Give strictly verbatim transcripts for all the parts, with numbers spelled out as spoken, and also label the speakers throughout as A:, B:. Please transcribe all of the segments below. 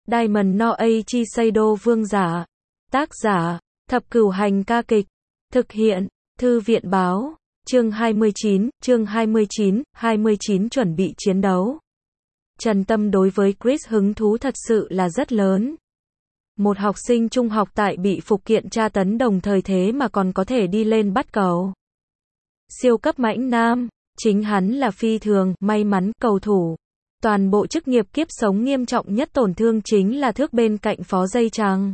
A: Diamond no Eiichi Seido vương giả. Tác giả, Thập Cửu Hành ca kịch. Thực hiện, Thư viện báo. Chương hai mươi chín, chương hai mươi chín, hai mươi chín chuẩn bị chiến đấu. Trần Tâm đối với Chris hứng thú thật sự là rất lớn. Một học sinh trung học tại bị phụ kiện tra tấn đồng thời thế mà còn có thể đi lên bắt cầu. Siêu cấp mãnh nam, chính hắn là phi thường, may mắn, cầu thủ. Toàn bộ chức nghiệp kiếp sống nghiêm trọng nhất tổn thương chính là thước bên cạnh phó dây chằng.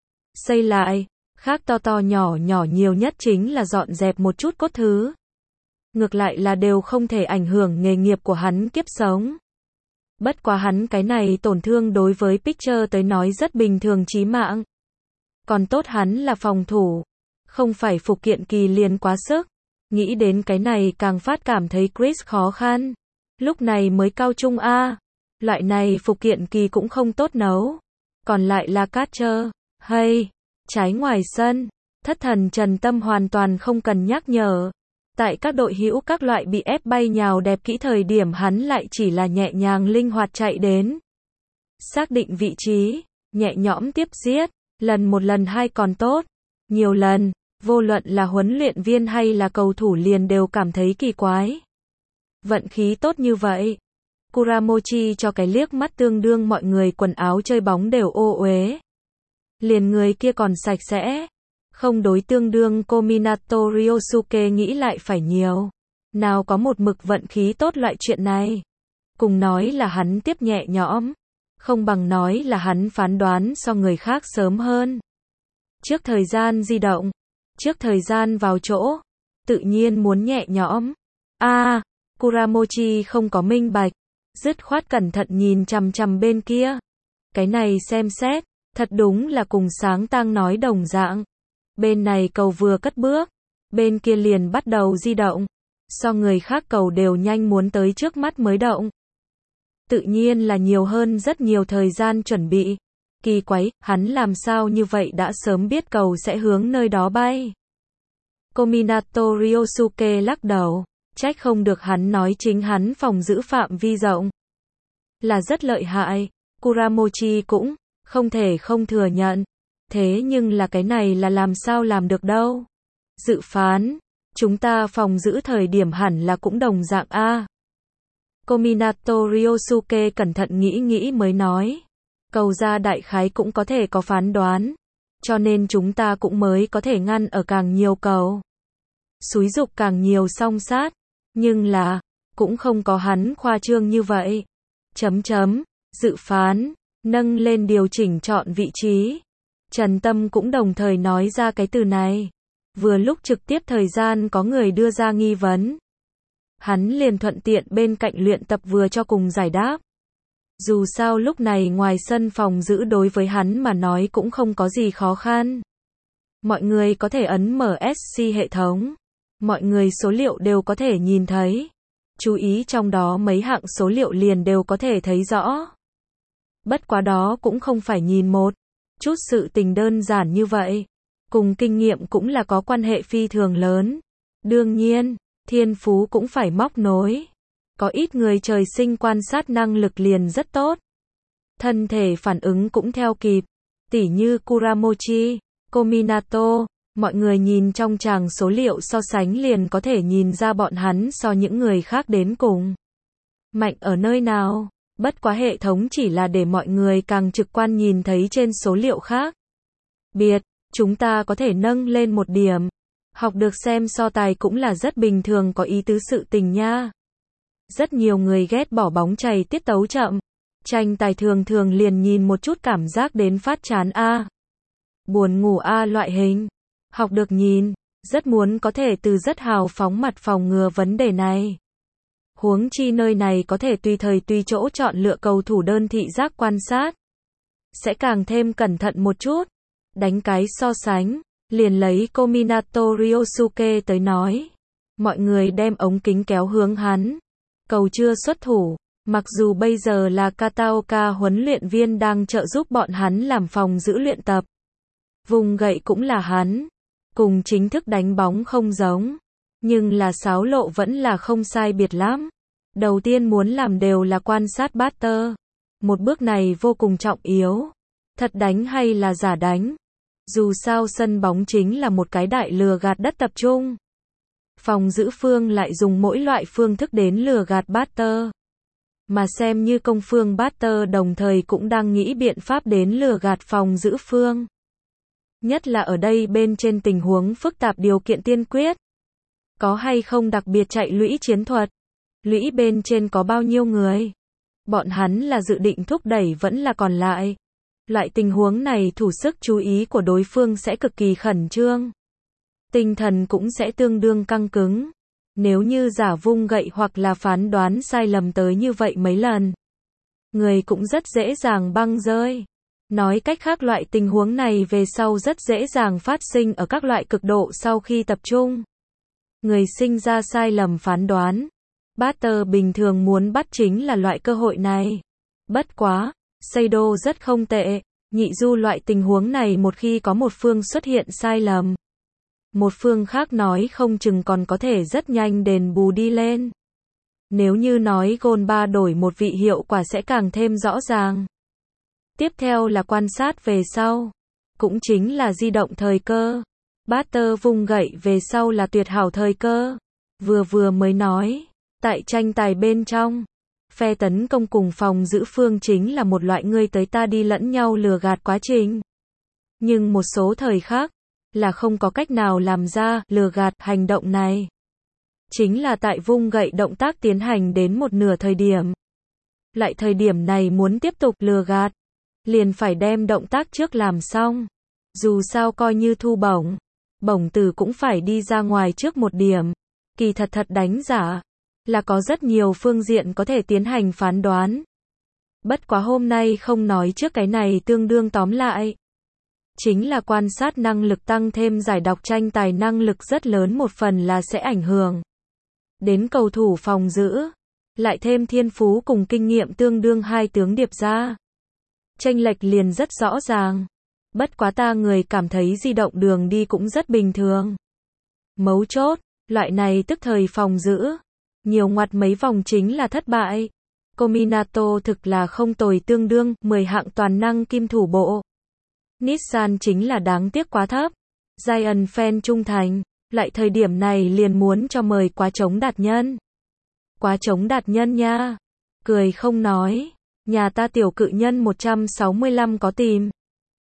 A: Xây lại, khác to to nhỏ nhỏ nhiều nhất chính là dọn dẹp một chút cốt thứ. Ngược lại là đều không thể ảnh hưởng nghề nghiệp của hắn kiếp sống. Bất quá hắn cái này tổn thương đối với Pitcher tới nói rất bình thường chí mạng. Còn tốt hắn là phòng thủ, không phải phụ kiện kỳ liền quá sức. Nghĩ đến cái này càng phát cảm thấy Chris khó khăn. Lúc này mới cao trung A, loại này phụ kiện kỳ cũng không tốt nấu. Còn lại là Catcher, hay, trái ngoài sân, thất thần Trần Tâm hoàn toàn không cần nhắc nhở. Tại các đội hữu các loại bị ép bay nhào đẹp kỹ thời điểm hắn lại chỉ là nhẹ nhàng linh hoạt chạy đến. Xác định vị trí, nhẹ nhõm tiếp giết, lần một lần hai còn tốt. Nhiều lần, vô luận là huấn luyện viên hay là cầu thủ liền đều cảm thấy kỳ quái. Vận khí tốt như vậy. Kuramochi cho cái liếc mắt tương đương mọi người quần áo chơi bóng đều ô uế. Liền người kia còn sạch sẽ. Không đối tương đương Kominato Ryosuke nghĩ lại phải nhiều. Nào có một mực vận khí tốt loại chuyện này. Cùng nói là hắn tiếp nhẹ nhõm. Không bằng nói là hắn phán đoán so người khác sớm hơn. Trước thời gian di động. Trước thời gian vào chỗ. Tự nhiên muốn nhẹ nhõm. A, à, Kuramochi không có minh bạch. Dứt khoát cẩn thận nhìn chằm chằm bên kia. Cái này xem xét. Thật đúng là cùng sáng tang nói đồng dạng. Bên này cầu vừa cất bước, bên kia liền bắt đầu di động. So người khác cầu đều nhanh muốn tới trước mắt mới động. Tự nhiên là nhiều hơn rất nhiều thời gian chuẩn bị. Kỳ quái, hắn làm sao như vậy đã sớm biết cầu sẽ hướng nơi đó bay. Kominato Ryosuke lắc đầu, trách không được hắn nói chính hắn phòng giữ phạm vi rộng. Là rất lợi hại, Kuramochi cũng không thể không thừa nhận. Thế nhưng là cái này là làm sao làm được đâu. Dự phán, chúng ta phòng giữ thời điểm hẳn là cũng đồng dạng A. Kominato Ryosuke cẩn thận nghĩ nghĩ mới nói. Cầu ra đại khái cũng có thể có phán đoán. Cho nên chúng ta cũng mới có thể ngăn ở càng nhiều cầu. Xúi dục càng nhiều song sát. Nhưng là, cũng không có hắn khoa trương như vậy. Chấm chấm, dự phán, nâng lên điều chỉnh chọn vị trí. Trần Tâm cũng đồng thời nói ra cái từ này. Vừa lúc trực tiếp thời gian có người đưa ra nghi vấn. Hắn liền thuận tiện bên cạnh luyện tập vừa cho cùng giải đáp. Dù sao lúc này ngoài sân phòng giữ đối với hắn mà nói cũng không có gì khó khăn. Mọi người có thể ấn mở ét xê hệ thống. Mọi người số liệu đều có thể nhìn thấy. Chú ý trong đó mấy hạng số liệu liền đều có thể thấy rõ. Bất quá đó cũng không phải nhìn một chút sự tình đơn giản như vậy. Cùng kinh nghiệm cũng là có quan hệ phi thường lớn. Đương nhiên, thiên phú cũng phải móc nối. Có ít người trời sinh quan sát năng lực liền rất tốt. Thân thể phản ứng cũng theo kịp. Tỉ như Kuramochi, Kominato, mọi người nhìn trong tràng số liệu so sánh liền có thể nhìn ra bọn hắn so những người khác đến cùng. Mạnh ở nơi nào? Bất quá hệ thống chỉ là để mọi người càng trực quan nhìn thấy trên số liệu khác. Biệt, chúng ta có thể nâng lên một điểm. Học được xem so tài cũng là rất bình thường có ý tứ sự tình nha. Rất nhiều người ghét bỏ bóng chày tiết tấu chậm. Tranh tài thường thường liền nhìn một chút cảm giác đến phát chán A. Buồn ngủ A loại hình. Học được nhìn, rất muốn có thể từ rất hào phóng mặt phòng ngừa vấn đề này. Huống chi nơi này có thể tùy thời tùy chỗ chọn lựa cầu thủ đơn thị giác quan sát. Sẽ càng thêm cẩn thận một chút. Đánh cái so sánh, liền lấy Kominato Ryosuke tới nói. Mọi người đem ống kính kéo hướng hắn. Cầu chưa xuất thủ, mặc dù bây giờ là Kataoka huấn luyện viên đang trợ giúp bọn hắn làm phòng giữ luyện tập. Vùng gậy cũng là hắn. Cùng chính thức đánh bóng không giống. Nhưng là xáo lộ vẫn là không sai biệt lắm. Đầu tiên muốn làm đều là quan sát batter. Một bước này vô cùng trọng yếu. Thật đánh hay là giả đánh? Dù sao sân bóng chính là một cái đại lừa gạt đất tập trung. Phòng giữ phương lại dùng mỗi loại phương thức đến lừa gạt batter. Mà xem như công phương batter đồng thời cũng đang nghĩ biện pháp đến lừa gạt phòng giữ phương. Nhất là ở đây bên trên tình huống phức tạp điều kiện tiên quyết. Có hay không đặc biệt chạy lũy chiến thuật? Lũy bên trên có bao nhiêu người? Bọn hắn là dự định thúc đẩy vẫn là còn lại. Loại tình huống này thủ sức chú ý của đối phương sẽ cực kỳ khẩn trương. Tinh thần cũng sẽ tương đương căng cứng. Nếu như giả vung gậy hoặc là phán đoán sai lầm tới như vậy mấy lần, người cũng rất dễ dàng băng rơi. Nói cách khác loại tình huống này về sau rất dễ dàng phát sinh ở các loại cực độ sau khi tập trung. Người sinh ra sai lầm phán đoán. Batter bình thường muốn bắt chính là loại cơ hội này. Bất quá, Seido rất không tệ. Nhị du loại tình huống này một khi có một phương xuất hiện sai lầm, một phương khác nói không chừng còn có thể rất nhanh đền bù đi lên. Nếu như nói gôn ba đổi một vị hiệu quả sẽ càng thêm rõ ràng. Tiếp theo là quan sát về sau. Cũng chính là di động thời cơ. Batter vung gậy về sau là tuyệt hảo thời cơ. Vừa vừa mới nói. Tại tranh tài bên trong, phe tấn công cùng phòng giữ phương chính là một loại ngươi tới ta đi lẫn nhau lừa gạt quá trình. Nhưng một số thời khác, là không có cách nào làm ra lừa gạt hành động này. Chính là tại vung gậy động tác tiến hành đến một nửa thời điểm. Lại thời điểm này muốn tiếp tục lừa gạt, liền phải đem động tác trước làm xong. Dù sao coi như thu bổng, bổng từ cũng phải đi ra ngoài trước một điểm. Kỳ thật thật đánh giả, là có rất nhiều phương diện có thể tiến hành phán đoán. Bất quá hôm nay không nói trước cái này tương đương tóm lại. Chính là quan sát năng lực tăng thêm giải đọc tranh tài năng lực rất lớn một phần là sẽ ảnh hưởng đến cầu thủ phòng giữ. Lại thêm thiên phú cùng kinh nghiệm tương đương hai tướng điệp ra. Chênh lệch liền rất rõ ràng. Bất quá ta người cảm thấy di động đường đi cũng rất bình thường. Mấu chốt, loại này tức thời phòng giữ. Nhiều ngoặt mấy vòng chính là thất bại. Cominato thực là không tồi tương đương mười hạng toàn năng kim thủ bộ. Nissan chính là đáng tiếc quá thấp. Giant fan trung thành, lại thời điểm này liền muốn cho mời quá trống đạt nhân. Quá trống đạt nhân nha. Cười không nói. Nhà ta tiểu cự nhân một trăm sáu mươi lăm có tìm.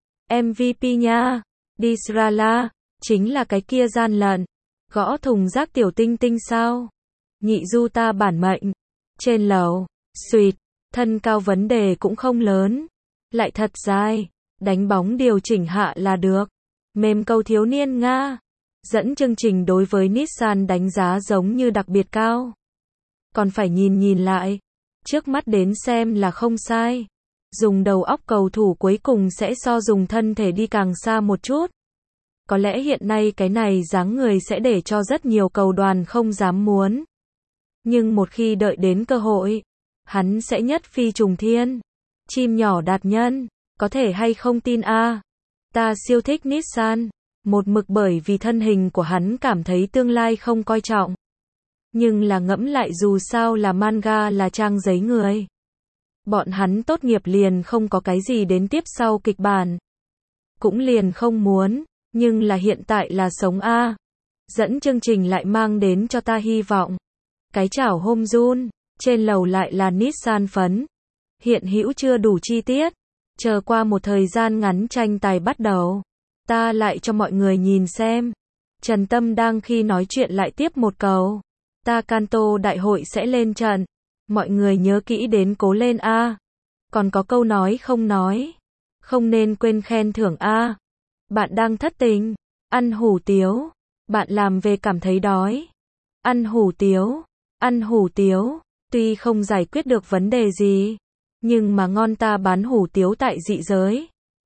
A: em vê pê nha. Disrala, chính là cái kia gian lận. Gõ thùng rác tiểu tinh tinh sao? Nhị du ta bản mệnh. Trên lầu, suýt, thân cao vấn đề cũng không lớn. Lại thật dài, đánh bóng điều chỉnh hạ là được. Mềm cầu thiếu niên Nga. Dẫn chương trình đối với Nissan đánh giá giống như đặc biệt cao. Còn phải nhìn nhìn lại. Trước mắt đến xem là không sai. Dùng đầu óc cầu thủ cuối cùng sẽ so dùng thân thể đi càng xa một chút. Có lẽ hiện nay cái này dáng người sẽ để cho rất nhiều cầu đoàn không dám muốn. Nhưng một khi đợi đến cơ hội, hắn sẽ nhất phi trùng thiên. Chim nhỏ đạt nhân, có thể hay không tin a? À? Ta siêu thích Nissan, một mực bởi vì thân hình của hắn cảm thấy tương lai không coi trọng. Nhưng là ngẫm lại dù sao là manga là trang giấy người. Bọn hắn tốt nghiệp liền không có cái gì đến tiếp sau kịch bản. Cũng liền không muốn, nhưng là hiện tại là sống a. À. Dẫn chương trình lại mang đến cho ta hy vọng. Cái chảo hôm run, trên lầu lại là Nissan phấn. Hiện hữu chưa đủ chi tiết. Chờ qua một thời gian ngắn tranh tài bắt đầu. Ta lại cho mọi người nhìn xem. Trần Tâm đang khi nói chuyện lại tiếp một câu. Ta Kanto đại hội sẽ lên trận. Mọi người nhớ kỹ đến cố lên a. Còn có câu nói không nói. Không nên quên khen thưởng a. Bạn đang thất tình. Ăn hủ tiếu. Bạn làm về cảm thấy đói. Ăn hủ tiếu. Ăn hủ tiếu. Tuy không giải quyết được vấn đề gì. Nhưng mà ngon ta bán hủ tiếu tại dị giới.